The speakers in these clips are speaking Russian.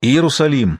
Иерусалим.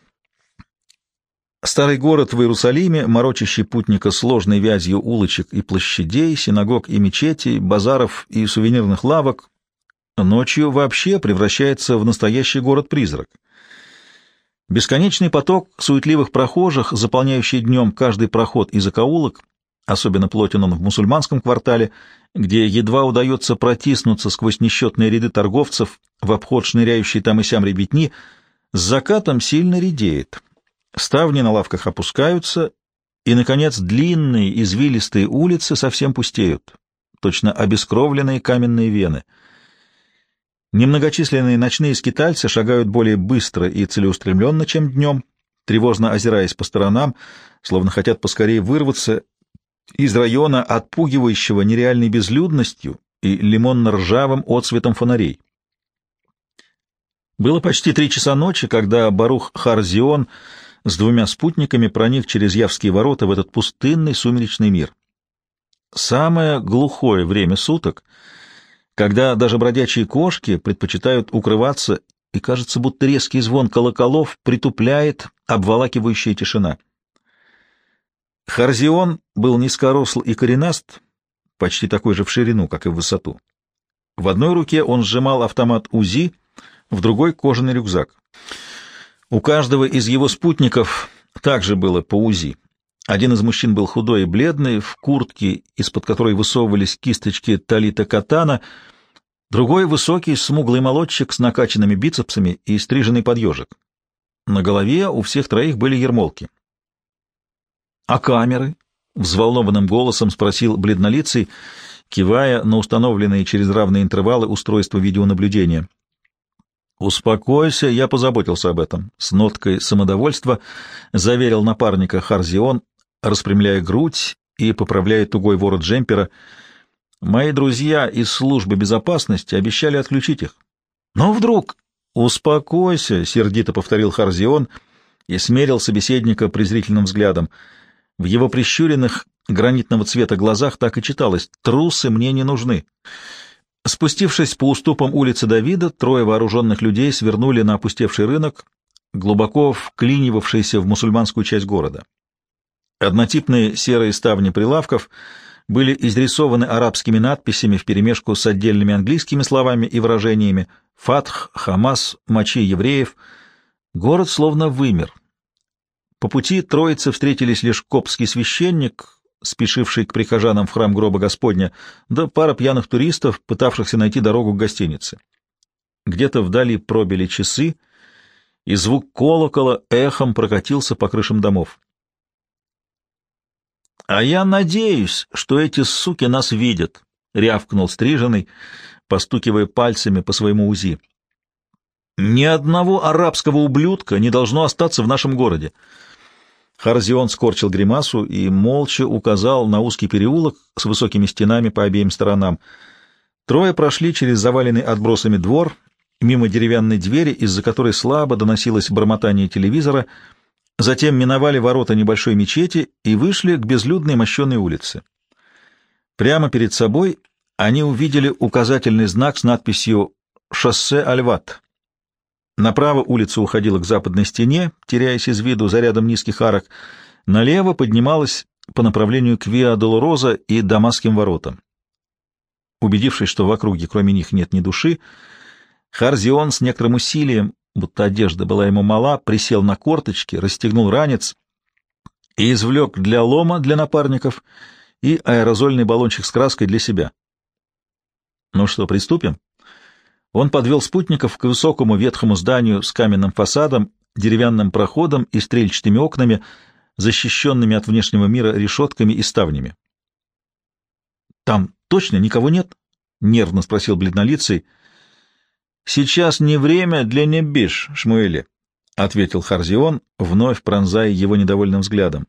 Старый город в Иерусалиме, морочащий путника сложной вязью улочек и площадей, синагог и мечетей, базаров и сувенирных лавок, ночью вообще превращается в настоящий город-призрак. Бесконечный поток суетливых прохожих, заполняющий днем каждый проход и закоулок, особенно плотен он в мусульманском квартале, где едва удается протиснуться сквозь несчетные ряды торговцев в обход шныряющей там и сям ребятни, с закатом сильно редеет. Ставни на лавках опускаются, и, наконец, длинные извилистые улицы совсем пустеют, точно обескровленные каменные вены. Немногочисленные ночные скитальцы шагают более быстро и целеустремленно, чем днем, тревожно озираясь по сторонам, словно хотят поскорее вырваться из района, отпугивающего нереальной безлюдностью и лимонно-ржавым отсветом фонарей. Было почти 3 часа ночи, когда Барух Хар-Зион с 2 спутниками проник через Явские ворота в этот пустынный сумеречный мир. Самое глухое время суток, когда даже бродячие кошки предпочитают укрываться, и кажется, будто резкий звон колоколов притупляет обволакивающая тишина. Харзион был низкоросл и коренаст, почти такой же в ширину, как и в высоту. В одной руке он сжимал автомат УЗИ, в другой — кожаный рюкзак. У каждого из его спутников также было по УЗИ. Один из мужчин был худой и бледный, в куртке, из-под которой высовывались кисточки талита катана, другой — высокий, смуглый молодчик с накачанными бицепсами и стриженный под ежик. На голове у всех троих были ермолки. — А камеры? — взволнованным голосом спросил бледнолицый, кивая на установленные через равные интервалы устройства видеонаблюдения. «Успокойся, я позаботился об этом», — с ноткой самодовольства заверил напарника Харзион, распрямляя грудь и поправляя тугой ворот джемпера. «Мои друзья из службы безопасности обещали отключить их». «Но вдруг...» «Успокойся», — сердито повторил Харзион и смерил собеседника презрительным взглядом. В его прищуренных гранитного цвета глазах так и читалось: «Трусы мне не нужны». Спустившись по уступам улицы Давида, 3 вооруженных людей свернули на опустевший рынок, глубоко вклинивавшийся в мусульманскую часть города. Однотипные серые ставни прилавков были изрисованы арабскими надписями вперемешку с отдельными английскими словами и выражениями: «Фатх», «Хамас», «Мочи евреев». Город словно вымер. По пути троице встретились лишь коптский священник, спешивший к прихожанам в храм гроба Господня, да пара пьяных туристов, пытавшихся найти дорогу к гостинице. Где-то вдали пробили часы, и звук колокола эхом прокатился по крышам домов. «А я надеюсь, что эти суки нас видят», — рявкнул стриженый, постукивая пальцами по своему УЗИ. «Ни одного арабского ублюдка не должно остаться в нашем городе». Харзион скорчил гримасу и молча указал на узкий переулок с высокими стенами по обеим сторонам. Трое прошли через заваленный отбросами двор, мимо деревянной двери, из-за которой слабо доносилось бормотание телевизора, затем миновали ворота небольшой мечети и вышли к безлюдной мощеной улице. Прямо перед собой они увидели указательный знак с надписью «Шоссе Аль-Ват». Направо улица уходила к западной стене, теряясь из виду за рядом низких арок. Налево поднималась по направлению к Виа-Долороза и Дамасским воротам. Убедившись, что в округе кроме них нет ни души, Харзион с некоторым усилием, будто одежда была ему мала, присел на корточки, расстегнул ранец и извлек для лома для напарников и аэрозольный баллончик с краской для себя. «Ну что, приступим?» Он подвел спутников к высокому ветхому зданию с каменным фасадом, деревянным проходом и стрельчатыми окнами, защищенными от внешнего мира решетками и ставнями. «Там точно никого нет?» — нервно спросил бледнолицый. «Сейчас не время для небиш, Шмуэли», — ответил Харзион, вновь пронзая его недовольным взглядом.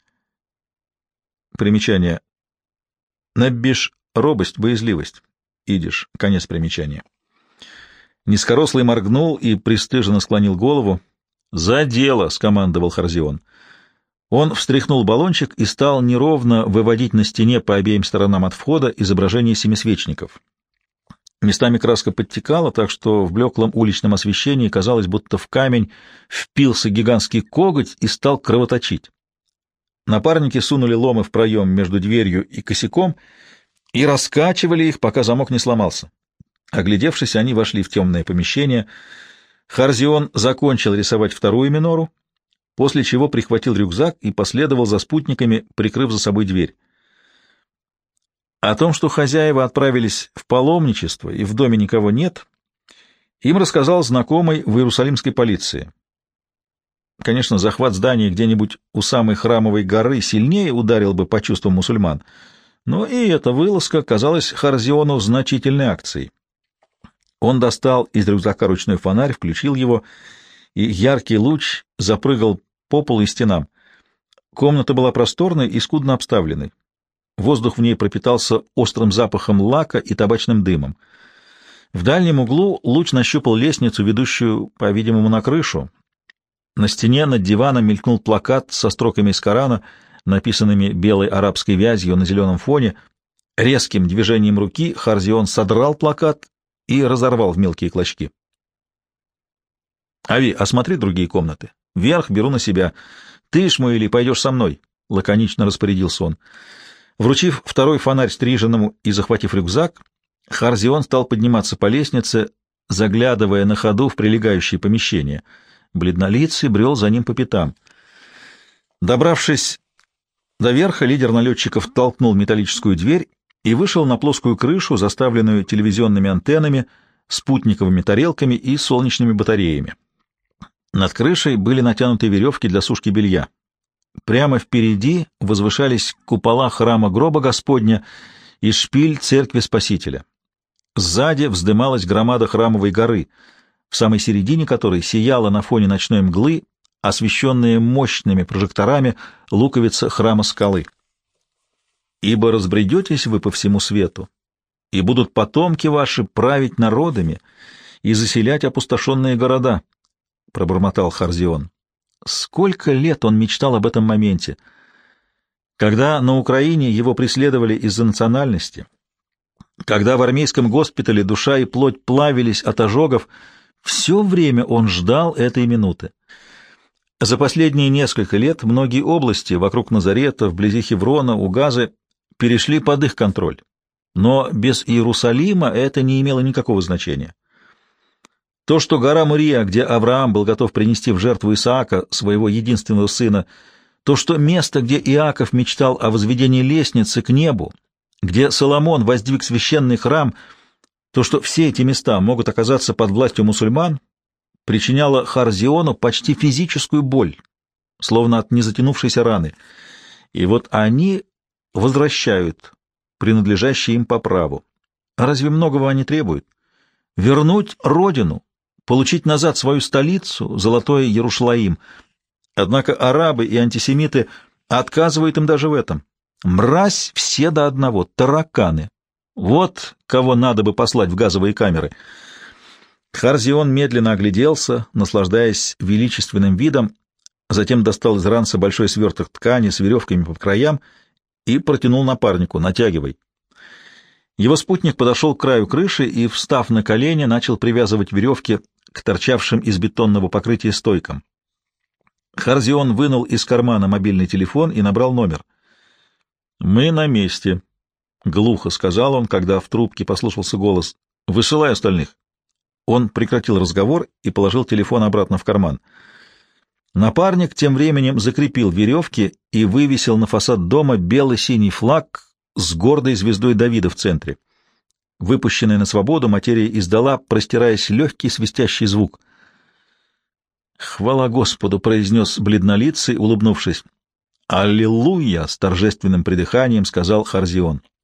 Примечание. Небиш — робость, боязливость. Идиш — конец примечания. Низкорослый моргнул и пристыженно склонил голову. «За дело!» — скомандовал Харзион. Он встряхнул баллончик и стал неровно выводить на стене по обеим сторонам от входа изображение семисвечников. Местами краска подтекала, так что в блеклом уличном освещении казалось, будто в камень впился гигантский коготь и стал кровоточить. Напарники сунули ломы в проем между дверью и косяком и раскачивали их, пока замок не сломался. Оглядевшись, они вошли в темное помещение. Харзион закончил рисовать вторую минору, после чего прихватил рюкзак и последовал за спутниками, прикрыв за собой дверь. О том, что хозяева отправились в паломничество и в доме никого нет, им рассказал знакомый в иерусалимской полиции. Конечно, захват здания где-нибудь у самой храмовой горы сильнее ударил бы по чувствам мусульман, но и эта вылазка казалась Харзиону значительной акцией. Он достал из рюкзака ручной фонарь, включил его, и яркий луч запрыгал по полу и стенам. Комната была просторной и скудно обставленной. Воздух в ней пропитался острым запахом лака и табачным дымом. В дальнем углу луч нащупал лестницу, ведущую, по-видимому, на крышу. На стене над диваном мелькнул плакат со строками из Корана, написанными белой арабской вязью на зеленом фоне. Резким движением руки Харзион содрал плакат и разорвал в мелкие клочки. «Ави, осмотри другие комнаты. Верх беру на себя. Ты, Шмуэли, пойдешь со мной», — лаконично распорядился он. Вручив второй фонарь стриженному и захватив рюкзак, Харзион стал подниматься по лестнице, заглядывая на ходу в прилегающие помещения. Бледнолицый брел за ним по пятам. Добравшись до верха, лидер налетчиков толкнул металлическую дверь и вышел на плоскую крышу, заставленную телевизионными антеннами, спутниковыми тарелками и солнечными батареями. Над крышей были натянуты веревки для сушки белья. Прямо впереди возвышались купола храма гроба Господня и шпиль церкви Спасителя. Сзади вздымалась громада храмовой горы, в самой середине которой сияла на фоне ночной мглы, освещенная мощными прожекторами, луковица храма скалы. «Ибо разбредетесь вы по всему свету, и будут потомки ваши править народами и заселять опустошенные города», — пробормотал Харзион. Сколько лет он мечтал об этом моменте. Когда на Украине его преследовали из-за национальности, когда в армейском госпитале душа и плоть плавились от ожогов, все время он ждал этой минуты. За последние несколько лет многие области вокруг Назарета, вблизи Хеврона, у Газы перешли под их контроль. Но без Иерусалима это не имело никакого значения. То, что гора Мория, где Авраам был готов принести в жертву Исаака, своего единственного сына, то, что место, где Иаков мечтал о возведении лестницы к небу, где Соломон воздвиг священный храм, то, что все эти места могут оказаться под властью мусульман, причиняло Харзиону почти физическую боль, словно от незатянувшейся раны. И вот они возвращают принадлежащие им по праву. А разве многого они требуют? Вернуть родину, получить назад свою столицу, золотой Иерушалаим. Однако арабы и антисемиты отказывают им даже в этом. Мразь все до одного, тараканы. Вот кого надо бы послать в газовые камеры. Харзион медленно огляделся, наслаждаясь величественным видом, затем достал из ранца большой сверток ткани с веревками по краям и протянул напарнику: «Натягивай». Его спутник подошел к краю крыши и, встав на колени, начал привязывать веревки к торчавшим из бетонного покрытия стойкам. Харзион вынул из кармана мобильный телефон и набрал номер. «Мы на месте», — глухо сказал он, когда в трубке послышался голос. «Высылай остальных». Он прекратил разговор и положил телефон обратно в карман. Напарник тем временем закрепил веревки и вывесил на фасад дома бело-синий флаг с гордой звездой Давида в центре. Выпущенная на свободу, материя издала, простираясь, легкий свистящий звук. «Хвала Господу!» — произнес бледнолицый, улыбнувшись. «Аллилуйя!» — с торжественным придыханием сказал Харзион.